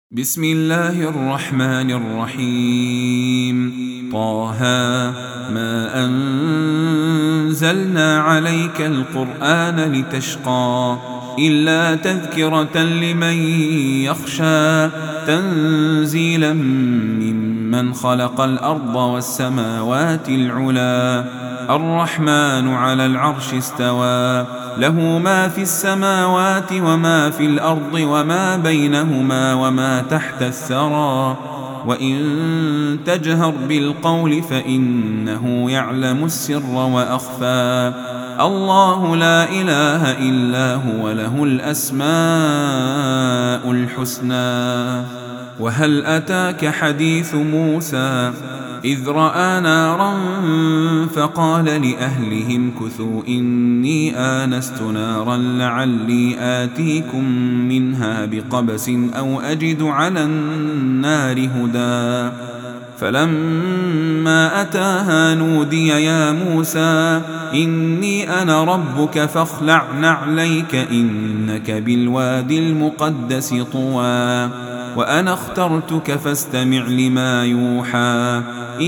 بسم الله الرحمن الرحيم. طه ما أنزلنا عليك القرآن لتشقى إلا تذكرة لمن يخشى تنزيلا ممن خلق الأرض والسماوات العلا. الرحمن على العرش استوى له ما في السماوات وما في الأرض وما بينهما وما تحت الثرى. وإن تجهر بالقول فإنه يعلم السر وأخفى. الله لا إله إلا هو له الأسماء الحسنى. وهل أتاك حديث موسى إذ رأى نارا فقال لأهلهم كثوا إني آنست نارا لعلي آتيكم منها بقبس أو أجد على النار هدى. فلما أتاها نودي يا موسى إني أنا ربك فاخلع نعليك إنك بالوادي المقدس طوى. وأنا اخترتك فاستمع لما يوحى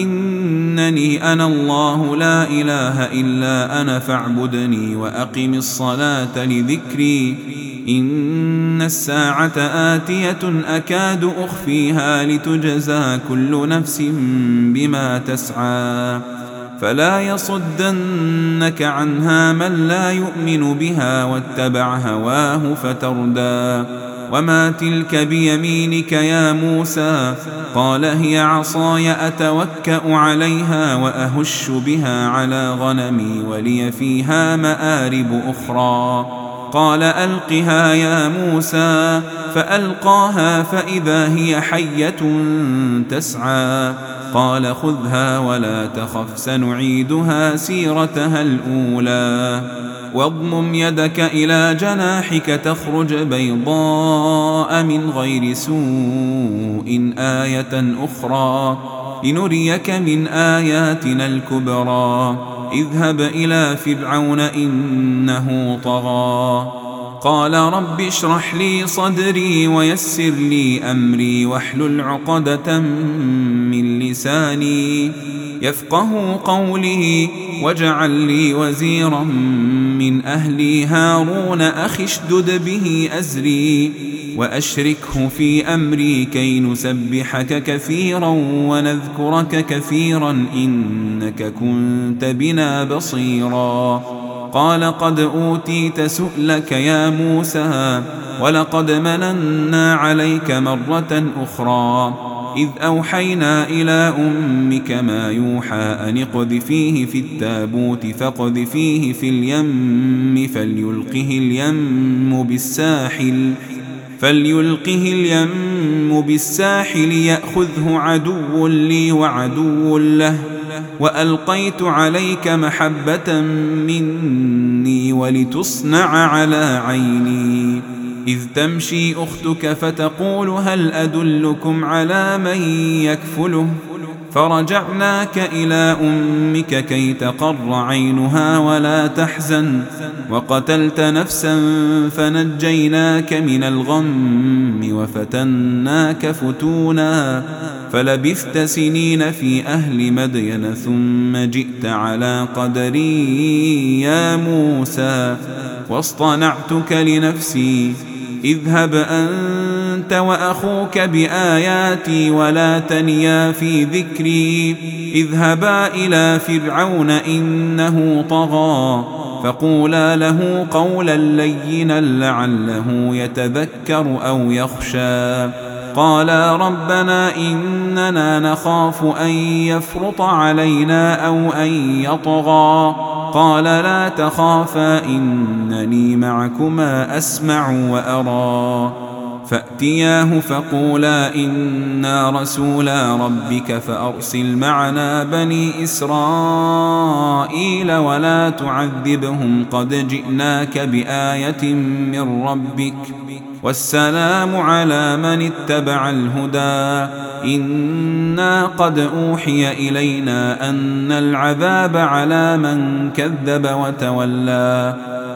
إنني أنا الله لا إله إلا أنا فاعبدني وأقم الصلاة لذكري. إن الساعة آتية أكاد أخفيها لتجزى كل نفس بما تسعى. فلا يصدنك عنها من لا يؤمن بها واتبع هواه فتردى. وما تلك بيمينك يا موسى قال هي عصاي أتوكأ عليها وأهش بها على غنمي ولي فيها مآرب أخرى. قال ألقها يا موسى فألقاها فإذا هي حية تسعى. قال خذها ولا تخف سنعيدها سيرتها الأولى. واضمم يدك إلى جناحك تخرج بيضاء من غير سوء آية أخرى لنريك من آياتنا الكبرى. اذهب إلى فرعون إنه طغى. قال رب اشرح لي صدري ويسر لي أمري واحلل عقدة من لساني يفقه قولي واجعل لي وزيرا من أهلي هارون أخي اشدد به أزري وأشركه في أمري كي نسبحك كثيرا ونذكرك كثيرا إنك كنت بنا بصيرا. قال قد أوتيت سؤلك يا موسى ولقد مننا عليك مرة أخرى إذ أوحينا إلى أمك ما يوحى أن اقذفيه في التابوت فاقذفيه في اليم فليلقه اليم بالساحل يأخذه عدو لي وعدو له. وألقيت عليك محبة مني ولتصنع على عيني إذ تمشي أختك فتقول هل أدلكم على من يكفله. فرجعناك إلى أمك كي تقر عينها ولا تحزن وقتلت نفسا فنجيناك من الغم وفتناك فتونا. فلبثت سنين في أهل مدين ثم جئت على قدري يا موسى واصطنعتك لنفسي. اذهب أنت وأخوك بآياتي ولا تنيا في ذكري. اذهبا إلى فرعون إنه طغى فقولا له قولا لينا لعله يتذكر أو يخشى. قالا ربنا إننا نخاف أن يفرط علينا أو أن يطغى. قال لا تخافا إنني معكما أسمع وأرى. فأتياه فقولا إنا رسولا ربك فأرسل معنا بني إسرائيل ولا تعذبهم قد جئناك بآية من ربك والسلام على من اتبع الهدى. إنا قد أوحي إلينا أن العذاب على من كذب وتولى.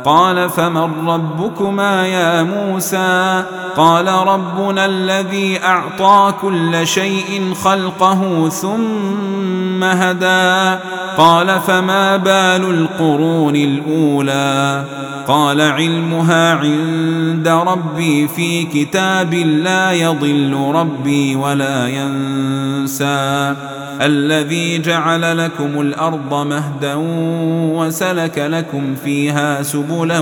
قال فمن ربكما يا موسى قال ربنا الذي أعطى كل شيء خلقه ثم هدى قال فما بال القرون الأولى قال علمها عند ربي في كتاب لا يضل ربي ولا ينسى الذي جعل لكم الأرض مهدا وسلك لكم فيها سبلا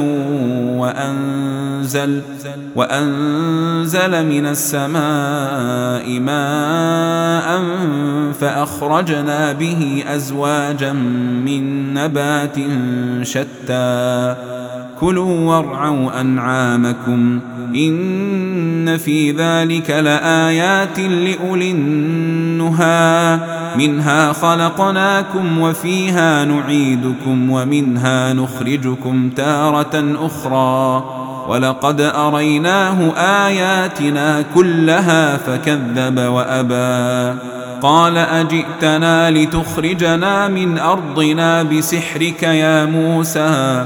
وأنزل من السماء ماء فأخرجنا به أزواجا من نبات شتى كلوا وارعوا أنعامكم إن في ذلك لآيات لأولي النهى منها خلقناكم وفيها نعيدكم ومنها نخرجكم تارة أخرى ولقد أريناه آياتنا كلها فكذب وأبى قال أجئتنا لتخرجنا من أرضنا بسحرك يا موسى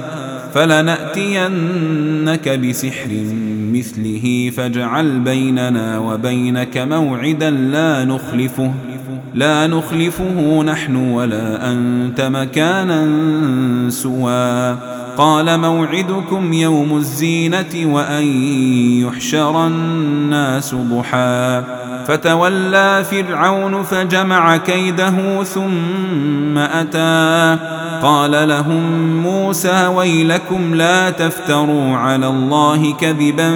فلنأتينك بسحر مثله فاجعل بيننا وبينك موعدا لا نخلفه نحن ولا أنت مكانا سوى قال موعدكم يوم الزينة وأن يحشر الناس ضحى فتولى فرعون فجمع كيده ثم أتى قال لهم موسى ويلكم لا تفتروا على الله كذبا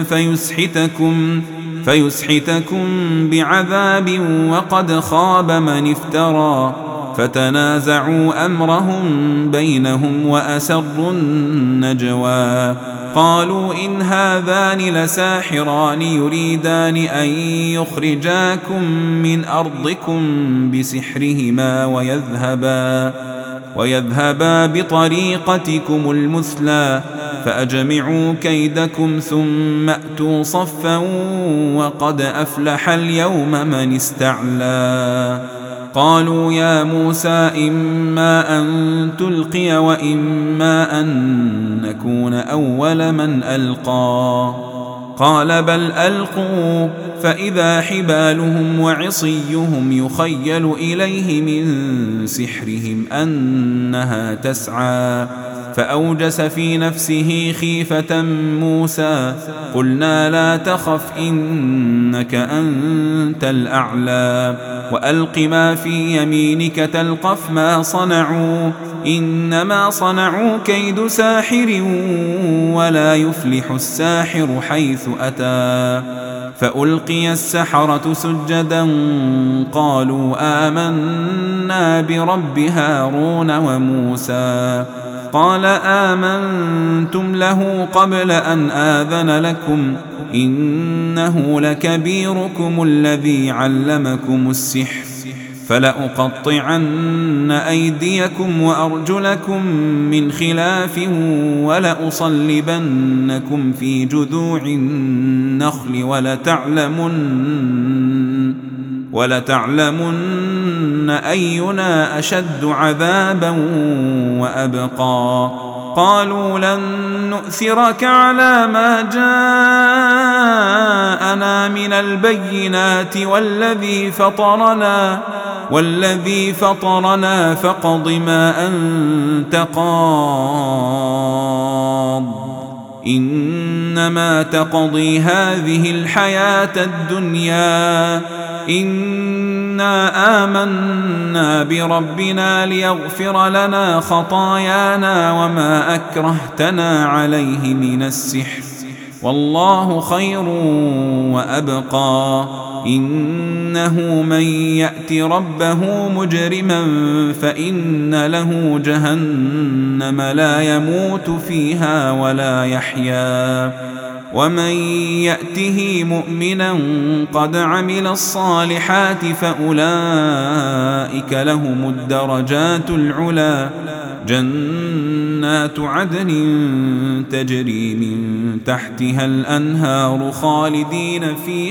فيسحتكم بعذاب وقد خاب من افترى فتنازعوا أمرهم بينهم وأسروا النجوى قالوا إن هذان لساحران يريدان أن يخرجاكم من أرضكم بسحرهما ويذهبا بطريقتكم المثلى فأجمعوا كيدكم ثم أتوا صفا وقد أفلح اليوم من استعلى قالوا يا موسى إما أن تلقي وإما أن نكون أول من ألقى قال بل ألقوا فإذا حبالهم وعصيهم يخيل إليه من سحرهم أنها تسعى فأوجس في نفسه خيفة موسى قلنا لا تخف إنك أنت الأعلى وألق ما في يمينك تلقف ما صنعوا إنما صنعوا كيد ساحر ولا يفلح الساحر حيث أتى فألقي السحرة سجدا قالوا آمنا برب هارون وموسى قال آمنتم له قبل أن آذن لكم إنه لكبيركم الذي علمكم السحر فلأقطعن أيديكم وأرجلكم من خلاف ولأصلبنكم في جذوع النخل ولتعلمن أينا أشد عذابا وأبقى قالوا لن نؤثرك على ما جاءنا من البينات والذي فطرنا فاقض ما أنت قاض إنما تقضي هذه الحياة الدنيا إنا آمنا بربنا ليغفر لنا خطايانا وما أكرهتنا عليه من السحر والله خير وأبقى إنه من يأت ربه مجرما فإن له جهنم لا يموت فيها ولا يحيا ومن يأته مؤمنا قد عمل الصالحات فأولئك لهم الدرجات العلى جنات عدن تجري من تحتها الأنهار خالدين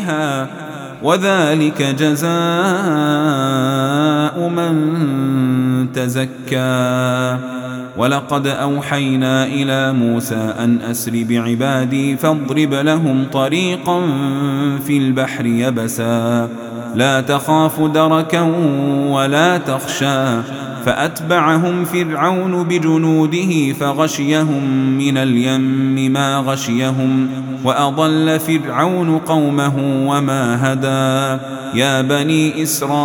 فيها وذلك جزاء من تزكى ولقد أوحينا إلى موسى أن أسر بعبادي فاضرب لهم طريقا في البحر يبسا لا تخاف دركا ولا تخشى فأتبعهم فرعون بجنوده فغشيهم من اليم ما غشيهم وأضل فرعون قومه وما هدى يا بني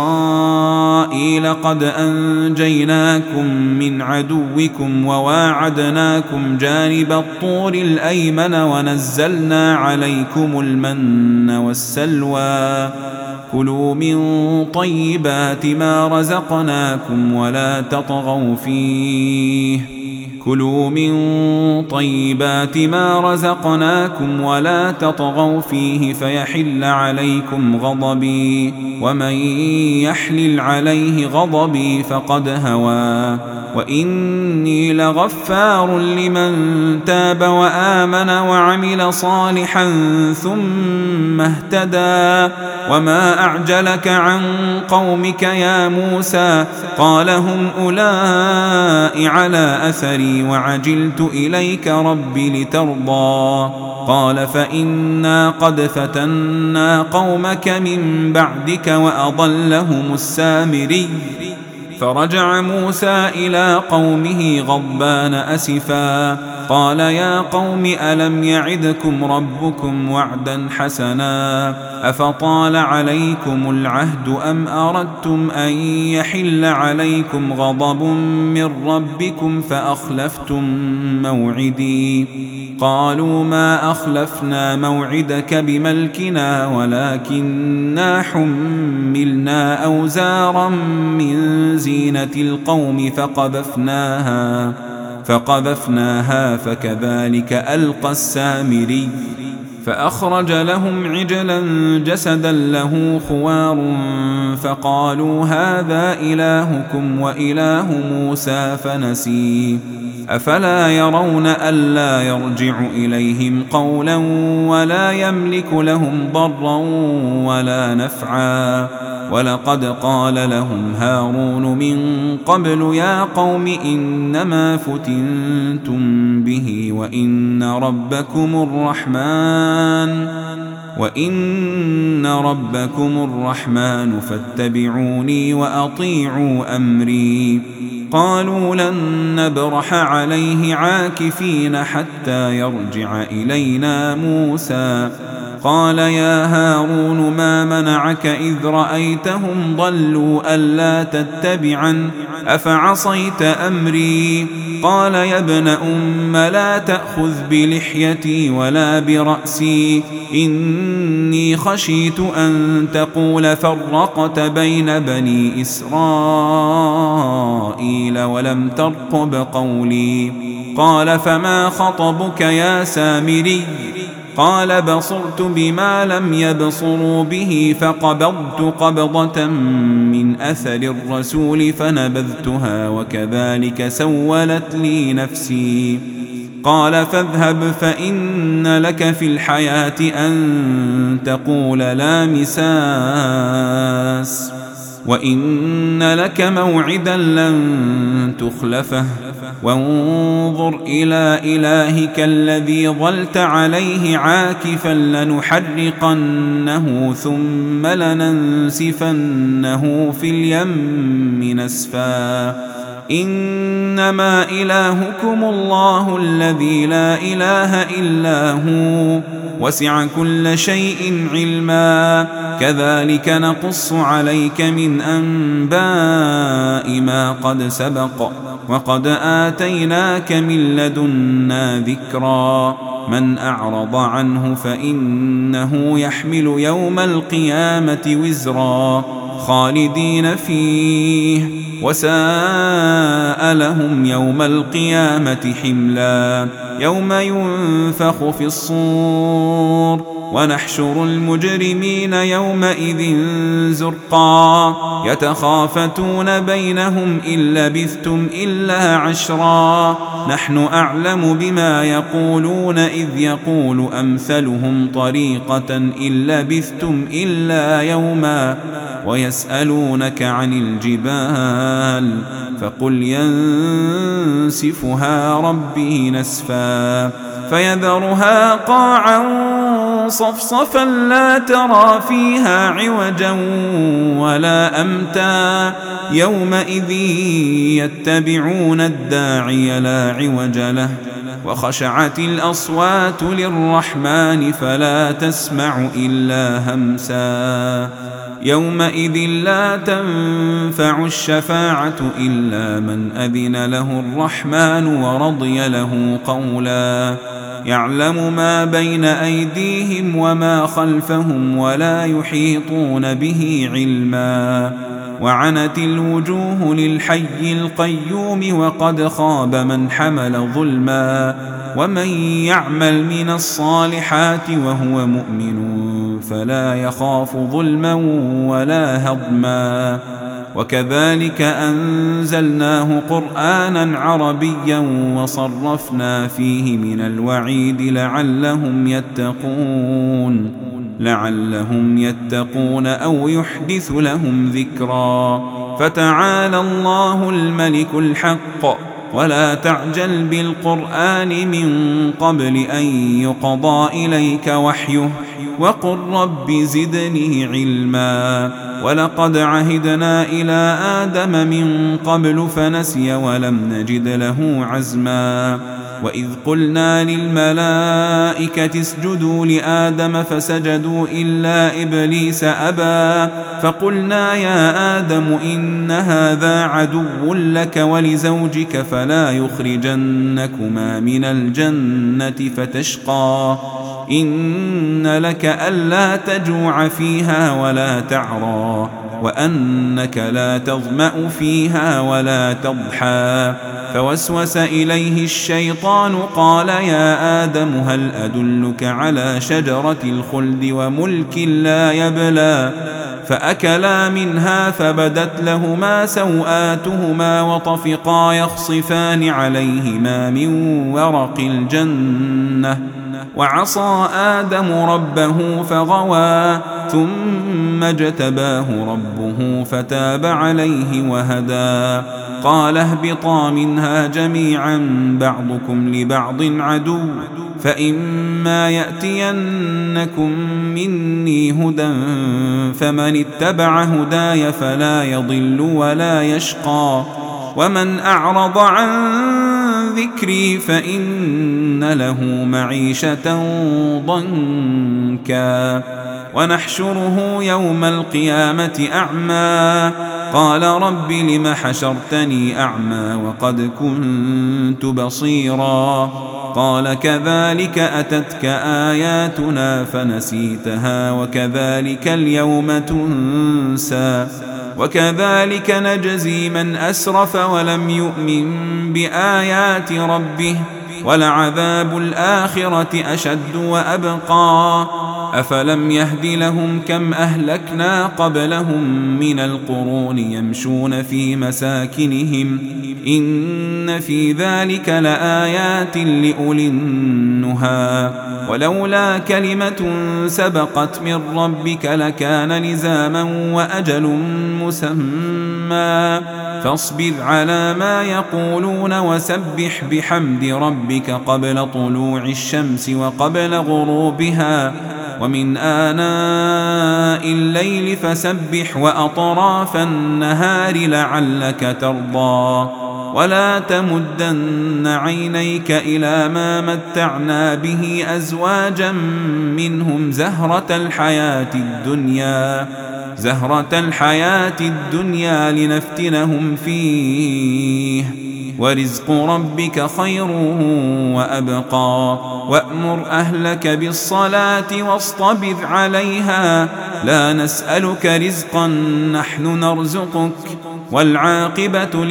إسرائيل قد أنجيناكم من عدوكم وواعدناكم جانب الطور الأيمن ونزلنا عليكم المن والسلوى كلوا من طيبات ما رزقناكم ولا تطغوا فيه كلوا من طيبات ما رزقناكم ولا تطغوا فيه فيحل عليكم غضبي ومن يحلل عليه غضبي فقد هوى وإني لغفار لمن تاب وآمن وعمل صالحا ثم اهتدى وما أعجلك عن قومك يا موسى قال هم أولئك على أثري وعجلت إليك رب لترضى قال فإنا قد فتنا قومك من بعدك وأضلهم السامري فرجع موسى إلى قومه غضبان أسفا قال يا قوم ألم يعدكم ربكم وعدا حسنا أفطال عليكم العهد أم أردتم أن يحل عليكم غضب من ربكم فأخلفتم موعدي قالوا ما أخلفنا موعدك بملكنا ولكننا حملنا أوزارا من زينة القوم فقذفناها فكذلك ألقى السامري فأخرج لهم عجلا جسدا له خوار فقالوا هذا إلهكم وإله موسى فنسي أفلا يرون ألا يرجع إليهم قولا ولا يملك لهم ضرا ولا نفعا ولقد قال لهم هارون من قبل يا قوم إنما فتنتم به وإن ربكم الرحمن فاتبعوني وأطيعوا أمري قالوا لن نبرح عليه عاكفين حتى يرجع إلينا موسى قال يا هارون ما منعك إذ رأيتهم ضلوا ألا تتبعن أفعصيت أمري قال يا ابن أم لا تأخذ بلحيتي ولا برأسي إني خشيت أن تقول فرقت بين بني إسرائيل ولم ترقب قولي قال فما خطبك يا سامري قال بصرت بما لم يبصروا به فقبضت قبضة من أثر الرسول فنبذتها وكذلك سولت لي نفسي قال فاذهب فإن لك في الحياة أن تقول لا مساس وإن لك موعدا لن تخلفه وانظر إلى إلهك الذي ظلت عليه عاكفا لنحرقنه ثم لننسفنه في اليم نسفا إنما إلهكم الله الذي لا إله إلا هو وسع كل شيء علما كذلك نقص عليك من أنباء ما قد سبق وقد آتيناك من لدنا ذكرا من أعرض عنه فإنه يحمل يوم القيامة وزرا خالدين فيه وساء لهم يوم القيامة حملا يوم ينفخ في الصور ونحشر المجرمين يومئذ زرقا يتخافتون بينهم إن لبثتم إلا عشرا نحن أعلم بما يقولون إذ يقول أمثلهم طريقة إن لبثتم إلا يوما ويسألونك عن الجبال فقل ينسفها ربي نسفا فيذرها قاعا صفصفا لا ترى فيها عوجا ولا أمتا يومئذ يتبعون الداعي لا عوج له وخشعت الأصوات للرحمن فلا تسمع إلا همسا يومئذ لا تنفع الشفاعة إلا من أذن له الرحمن ورضي له قولا يعلم ما بين أيديهم وما خلفهم ولا يحيطون به علما وعنت الوجوه للحي القيوم وقد خاب من حمل ظلما ومن يعمل من الصالحات وهو مؤمن فلا يخاف ظلما ولا هضما وكذلك أنزلناه قرآنا عربيا وصرفنا فيه من الوعيد لعلهم يتقون أو يحدث لهم ذكرا فتعالى الله الملك الحق ولا تعجل بالقرآن من قبل أن يقضى إليك وحيه وقل رب زدني علما ولقد عهدنا إلى آدم من قبل فنسي ولم نجد له عزما وإذ قلنا للملائكة اسجدوا لآدم فسجدوا إلا إبليس أبى فقلنا يا آدم إن هذا عدو لك ولزوجك فلا يخرجنكما من الجنة فتشقى إن لك ألا تجوع فيها ولا تعرى وأنك لا تظمأ فيها ولا تضحى فوسوس إليه الشيطان قال يا آدم هل أدلك على شجرة الخلد وملك لا يبلى فأكلا منها فبدت لهما سوآتهما وطفقا يخصفان عليهما من ورق الجنة وعصى آدم ربه فغوى ثم اجتباه ربه فتاب عليه وهدى قال اهبطا منها جميعا بعضكم لبعض عدو فإما يأتينكم مني هدى فمن اتبع هداي فلا يضل ولا يشقى ومن أعرض عن ذكري فإن له معيشة ضنكا ونحشره يوم القيامة أعمى قال رب لم حشرتني أعمى وقد كنت بصيرا قال كذلك أتتك آياتنا فنسيتها وكذلك اليوم تنسى وكذلك نجزي من أسرف ولم يؤمن بآيات ربه ولعذاب الآخرة أشد وأبقى أفلم يهد لهم كم أهلكنا قبلهم من القرون يمشون في مساكنهم إن في ذلك لآيات لأولي النهى ولولا كلمة سبقت من ربك لكان لزاما وأجل مسمى فاصبر على ما يقولون وسبح بحمد ربك قبل طلوع الشمس وقبل غروبها ومن آناء الليل فسبح وأطراف النهار لعلك ترضى ولا تمدن عينيك إلى ما متعنا به أزواجا منهم زهرة الحياة الدنيا لنفتنهم فيه ورزق ربك خير وأبقى وأمر أهلك بالصلاة واصطبر عليها لا نسألك رزقا نحن نرزقك والعاقبة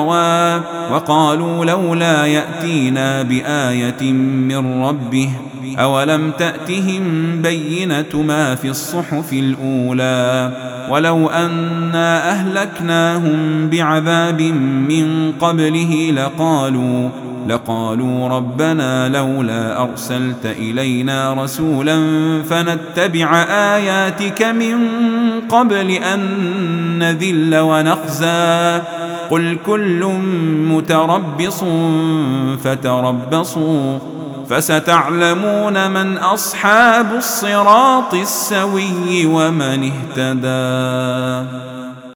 للتقوى وقالوا لولا يأتينا بآية من ربه أولم تأتهم بينة ما في الصحف الأولى ولو أنا أهلكناهم بعذاب من قبله لقالوا ربنا لولا أرسلت إلينا رسولا فنتبع آياتك من قبل أن نذل ونخزى قل كل متربص فتربصوا فستعلمون من أصحاب الصراط السوي ومن اهتدى.